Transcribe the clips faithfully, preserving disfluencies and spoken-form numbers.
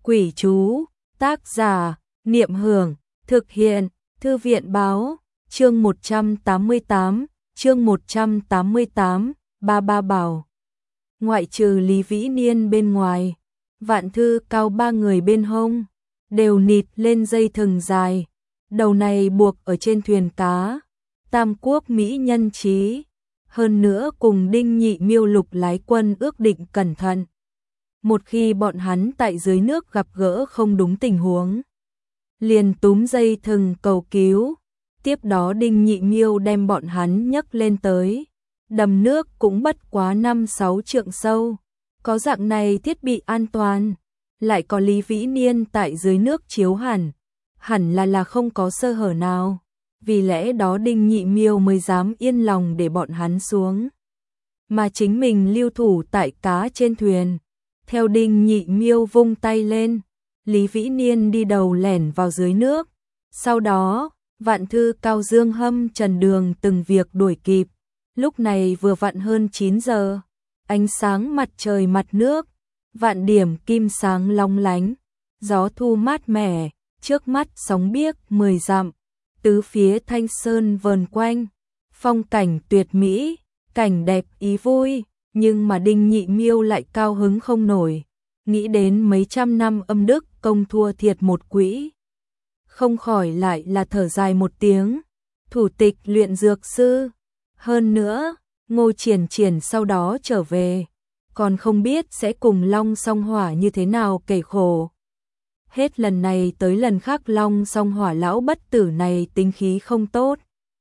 Quỷ chú, tác giả, Niệm Hưởng, thực hiện, Thư viện Báo, chương một trăm tám mươi tám, chương một trăm tám mươi tám, Ba Ba Bảo. Ngoại trừ Lý Vĩ Niên bên ngoài, Vạn Thư Cao ba người bên hông, đều nịt lên dây thừng dài, đầu này buộc ở trên thuyền cá, Tam Quốc Mỹ nhân chí, hơn nữa cùng Đinh Nhị Miêu Lục Lái Quân ước định cẩn thận. Một khi bọn hắn tại dưới nước gặp gỡ không đúng tình huống, liền túm dây thừng cầu cứu, tiếp đó Đinh Nhị Miêu đem bọn hắn nhấc lên tới. Đầm nước cũng bất quá năm sáu trượng sâu, có dạng này thiết bị an toàn, lại có Lý Vĩ Niên tại dưới nước chiếu hẳn, hẳn là là không có sơ hở nào, vì lẽ đó Đinh Nhị Miêu mới dám yên lòng để bọn hắn xuống, mà chính mình lưu thủ tại cá trên thuyền. Theo Đinh Nhị Miêu vung tay lên, Lý Vĩ Niên đi đầu lẻn vào dưới nước, sau đó Vạn Thư Cao Dương Hâm Trần Đường từng việc đuổi kịp. Lúc này vừa vặn hơn chín giờ, ánh sáng mặt trời mặt nước, vạn điểm kim sáng long lánh, gió thu mát mẻ, trước mắt sóng biếc mười dặm, tứ phía thanh sơn vờn quanh, phong cảnh tuyệt mỹ, cảnh đẹp ý vui, nhưng mà Đinh Nhị Miêu lại cao hứng không nổi, nghĩ đến mấy trăm năm âm đức công thua thiệt một quỹ, không khỏi lại là thở dài một tiếng. Thủ tịch luyện dược sư, hơn nữa, Ngô Triển Triển sau đó trở về, còn không biết sẽ cùng Long Song Hỏa như thế nào kể khổ. Hết lần này tới lần khác Long Song Hỏa lão bất tử này tính khí không tốt.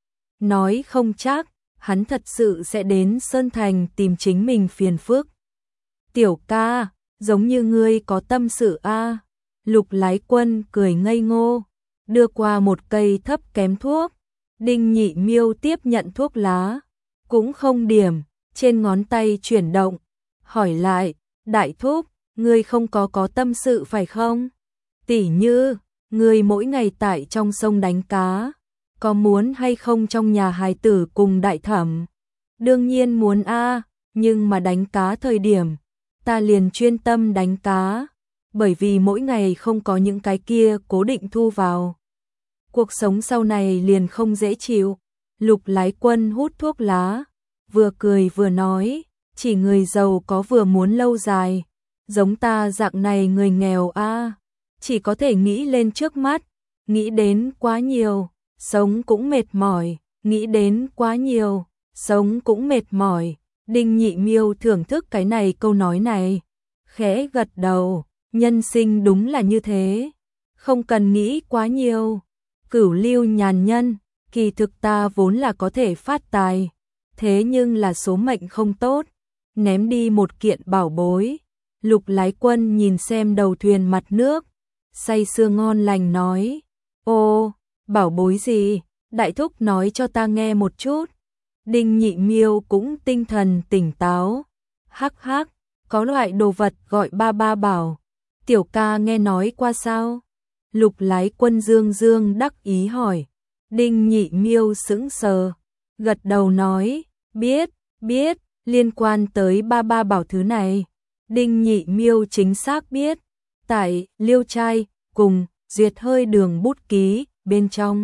Nói không chắc, hắn thật sự sẽ đến Sơn Thành tìm chính mình phiền phức. Tiểu ca, giống như ngươi có tâm sự a. Lục Lái Quân cười ngây ngô, đưa qua một cây thấp kém thuốc. Đinh Nhị Miêu tiếp nhận thuốc lá, cũng không điểm, trên ngón tay chuyển động, hỏi lại, đại thúc, ngươi không có có tâm sự phải không? Tỉ như, ngươi mỗi ngày tại trong sông đánh cá, có muốn hay không trong nhà hài tử cùng đại thẩm? Đương nhiên muốn a, nhưng mà đánh cá thời điểm, ta liền chuyên tâm đánh cá, bởi vì mỗi ngày không có những cái kia cố định thu vào. Cuộc sống sau này liền không dễ chịu. Lục Lái Quân hút thuốc lá, vừa cười vừa nói, chỉ người giàu có vừa muốn lâu dài, giống ta dạng này người nghèo a, chỉ có thể nghĩ lên trước mắt, nghĩ đến quá nhiều, sống cũng mệt mỏi, nghĩ đến quá nhiều, sống cũng mệt mỏi. Đinh Nhị Miêu thưởng thức cái này câu nói này, khẽ gật đầu, nhân sinh đúng là như thế, không cần nghĩ quá nhiều. Cửu lưu nhàn nhân, kỳ thực ta vốn là có thể phát tài, thế nhưng là số mệnh không tốt, ném đi một kiện bảo bối. Lục Lái Quân nhìn xem đầu thuyền mặt nước, say sưa ngon lành nói, ô, bảo bối gì, đại thúc nói cho ta nghe một chút. Đinh Nhị Miêu cũng tinh thần tỉnh táo, hắc hắc, có loại đồ vật gọi ba ba bảo, tiểu ca nghe nói qua sao? Lục Lái Quân dương dương đắc ý hỏi. Đinh Nhị Miêu sững sờ, gật đầu nói, biết, biết, liên quan tới ba ba bảo thứ này. Đinh Nhị Miêu chính xác biết, tại Liêu Trai cùng Duyệt Hơi Đường bút ký bên trong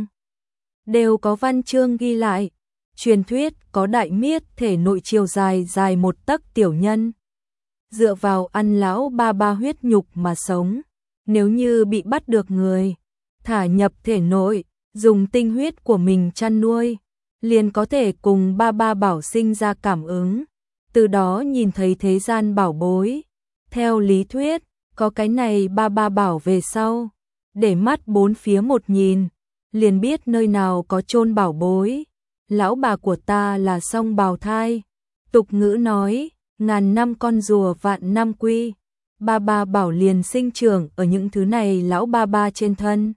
đều có văn chương ghi lại, truyền thuyết có đại miết thể nội chiều dài dài một tấc tiểu nhân, dựa vào ăn lão ba ba huyết nhục mà sống. Nếu như bị bắt được người, thả nhập thể nội, dùng tinh huyết của mình chăn nuôi, liền có thể cùng ba ba bảo sinh ra cảm ứng, từ đó nhìn thấy thế gian bảo bối. Theo lý thuyết, có cái này ba ba bảo về sau, để mắt bốn phía một nhìn, liền biết nơi nào có chôn bảo bối. Lão bà của ta là song bào thai, tục ngữ nói, ngàn năm con rùa vạn năm quy. Ba ba bảo liền sinh trưởng ở những thứ này lão ba ba trên thân.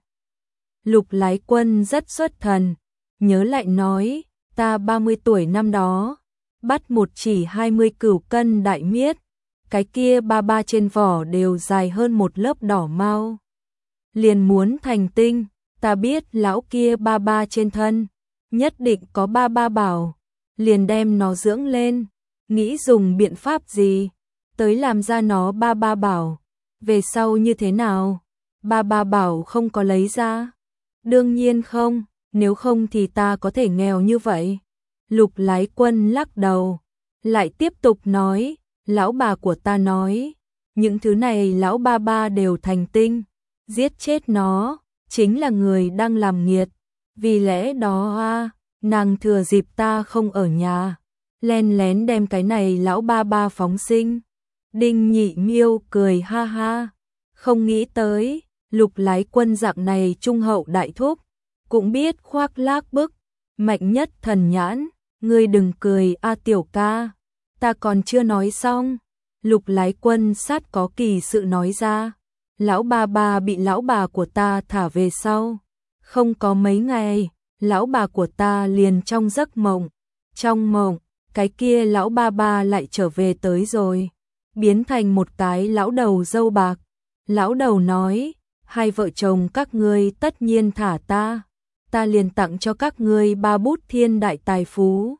Lục Lái Quân rất xuất thần, nhớ lại nói, ta ba mươi tuổi năm đó, bắt một chỉ hai mươi cửu cân đại miết, cái kia ba ba trên vỏ đều dài hơn một lớp đỏ mau. Liền muốn thành tinh, ta biết lão kia ba ba trên thân, nhất định có ba ba bảo, liền đem nó dưỡng lên, nghĩ dùng biện pháp gì tới làm ra nó ba ba bảo. Về sau như thế nào? Ba ba bảo không có lấy ra. Đương nhiên không, nếu không thì ta có thể nghèo như vậy. Lục Lái Quân lắc đầu, lại tiếp tục nói, lão bà của ta nói, những thứ này lão ba ba đều thành tinh, giết chết nó, chính là người đang làm nghiệt. Vì lẽ đó a, nàng thừa dịp ta không ở nhà, len lén đem cái này lão ba ba phóng sinh. Đinh Nhị Miêu cười ha ha, không nghĩ tới, Lục Lái Quân dạng này trung hậu đại thúc, cũng biết khoác lác bức, mạnh nhất thần nhãn, ngươi đừng cười a tiểu ca, ta còn chưa nói xong. Lục Lái Quân sát có kỳ sự nói ra, lão ba ba bị lão bà của ta thả về sau, không có mấy ngày, lão bà của ta liền trong giấc mộng, trong mộng, cái kia lão ba ba lại trở về tới rồi, biến thành một cái lão đầu râu bạc. Lão đầu nói, hai vợ chồng các ngươi tất nhiên thả ta, ta liền tặng cho các ngươi ba bút thiên đại tài phú.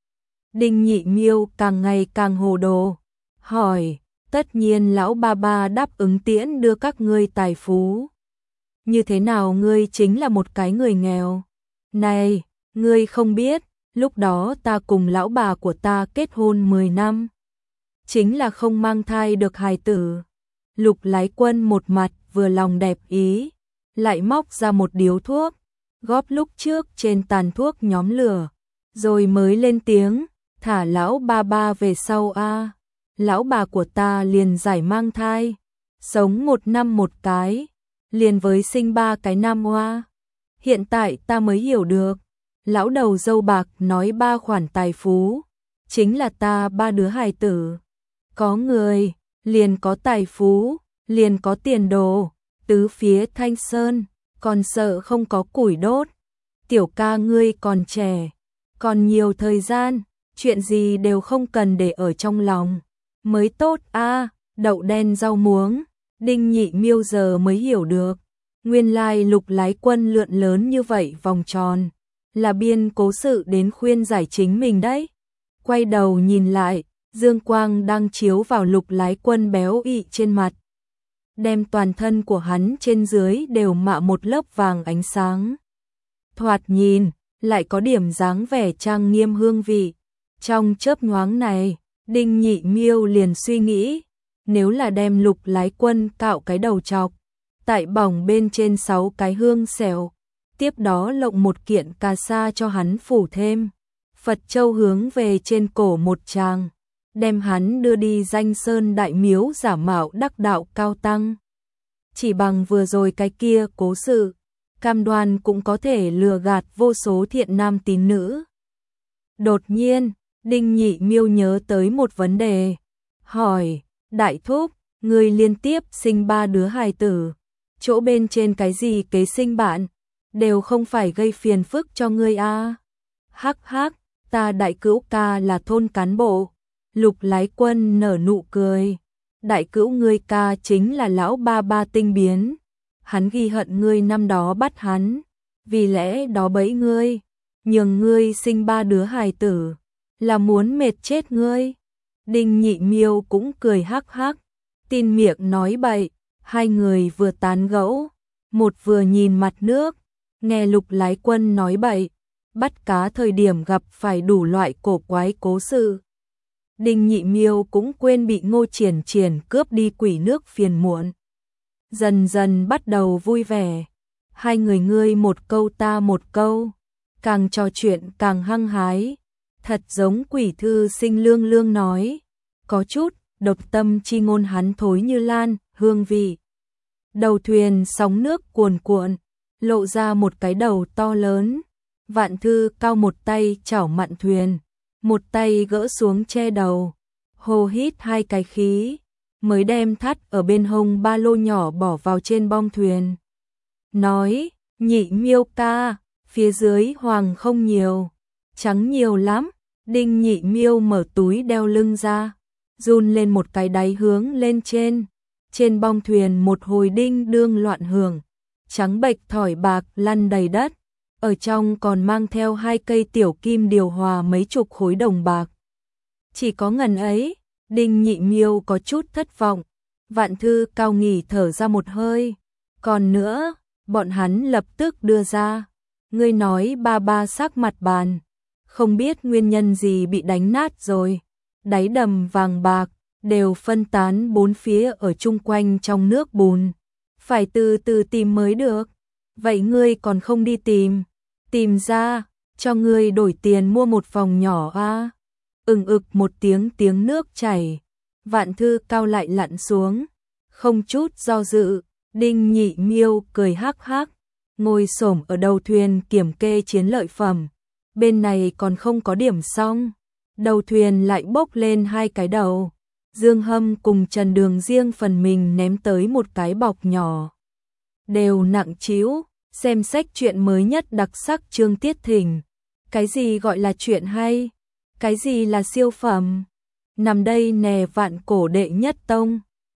Đinh Nhị Miêu càng ngày càng hồ đồ, hỏi, tất nhiên lão ba ba đáp ứng tiễn đưa các ngươi tài phú. Như thế nào ngươi chính là một cái người nghèo? Này, ngươi không biết, lúc đó ta cùng lão bà của ta kết hôn mười năm, chính là không mang thai được hài tử. Lục Lái Quân một mặt vừa lòng đẹp ý, lại móc ra một điếu thuốc, góp lúc trước trên tàn thuốc nhóm lửa, rồi mới lên tiếng, thả lão ba ba về sau a. Lão bà của ta liền giải mang thai, sống một năm một cái, liền với sinh ba cái nam hoa. Hiện tại ta mới hiểu được, lão đầu râu bạc nói ba khoản tài phú, chính là ta ba đứa hài tử. Có người, liền có tài phú, liền có tiền đồ, tứ phía thanh sơn, còn sợ không có củi đốt. Tiểu ca ngươi còn trẻ, còn nhiều thời gian, chuyện gì đều không cần để ở trong lòng, mới tốt a. À, đậu đen rau muống. Đinh Nhị Miêu giờ mới hiểu được, nguyên lai Lục Lái Quân lượn lớn như vậy vòng tròn, là biên cố sự đến khuyên giải chính mình đấy. Quay đầu nhìn lại, dương quang đang chiếu vào Lục Lái Quân béo ị trên mặt, đem toàn thân của hắn trên dưới đều mạ một lớp vàng ánh sáng. Thoạt nhìn, lại có điểm dáng vẻ trang nghiêm hương vị. Trong chớp nhoáng này, Đinh Nhị Miêu liền suy nghĩ, nếu là đem Lục Lái Quân cạo cái đầu trọc, tại bỏng bên trên sáu cái hương xẻo, tiếp đó lộng một kiện cà sa cho hắn phủ thêm, Phật châu hướng về trên cổ một tràng, đem hắn đưa đi Danh Sơn Đại Miếu giả mạo đắc đạo cao tăng. Chỉ bằng vừa rồi cái kia cố sự, cam đoan cũng có thể lừa gạt vô số thiện nam tín nữ. Đột nhiên, Đinh Nhị Miêu nhớ tới một vấn đề, hỏi, đại thúc, ngươi liên tiếp sinh ba đứa hài tử, chỗ bên trên cái gì kế sinh bạn, đều không phải gây phiền phức cho ngươi a? À? Hắc hắc, ta đại cữu ca là thôn cán bộ. Lục Lái Quân nở nụ cười, đại cữu ngươi ca chính là lão ba ba tinh biến, hắn ghi hận ngươi năm đó bắt hắn, vì lẽ đó bẫy ngươi, nhường ngươi sinh ba đứa hài tử, là muốn mệt chết ngươi. Đinh Nhị Miêu cũng cười hắc hắc, tin miệng nói bậy. Hai người vừa tán gẫu, một vừa nhìn mặt nước, nghe Lục Lái Quân nói bậy, bắt cá thời điểm gặp phải đủ loại cổ quái cố sự. Đinh Nhị Miêu cũng quên bị Ngô Triển Triển cướp đi quỷ nước phiền muộn. Dần dần bắt đầu vui vẻ, hai người ngươi một câu ta một câu, càng trò chuyện càng hăng hái, thật giống quỷ thư sinh lương lương nói, có chút độc tâm chi ngôn hắn thối như lan, hương vị. Đầu thuyền sóng nước cuồn cuộn, lộ ra một cái đầu to lớn, Vạn Thư cao một tay chảo mặn thuyền, một tay gỡ xuống che đầu, hô hít hai cái khí, mới đem thắt ở bên hông ba lô nhỏ bỏ vào trên bong thuyền. Nói, Nhị Miêu ca, phía dưới hoàng không nhiều, trắng nhiều lắm. Đinh Nhị Miêu mở túi đeo lưng ra, run lên một cái đáy hướng lên trên. Trên bong thuyền một hồi đinh đương loạn hưởng, trắng bệch thỏi bạc lăn đầy đất, ở trong còn mang theo hai cây tiểu kim điều hòa mấy chục khối đồng bạc. Chỉ có ngần ấy, Đinh Nhị Miêu có chút thất vọng, Vạn Thư Cao nghỉ thở ra một hơi. Còn nữa, bọn hắn lập tức đưa ra. Ngươi nói ba ba sắc mặt bàn. Không biết nguyên nhân gì bị đánh nát rồi. Đáy đầm vàng bạc, đều phân tán bốn phía ở chung quanh trong nước bùn. Phải từ từ tìm mới được. Vậy ngươi còn không đi tìm. Tìm ra, cho ngươi đổi tiền mua một phòng nhỏ a. À? Ừng ực một tiếng tiếng nước chảy. Vạn Thư Cao lại lặn xuống. Không chút do dự, Đinh Nhị Miêu cười hắc hắc, ngồi xổm ở đầu thuyền kiểm kê chiến lợi phẩm. Bên này còn không có điểm xong, đầu thuyền lại bốc lên hai cái đầu. Dương Hâm cùng Trần Đường riêng phần mình ném tới một cái bọc nhỏ. Đều nặng trĩu, xem sách truyện mới nhất đặc sắc Trương Tiết Thỉnh. Cái gì gọi là chuyện hay? Cái gì là siêu phẩm? Nằm đây nè Vạn Cổ đệ nhất tông.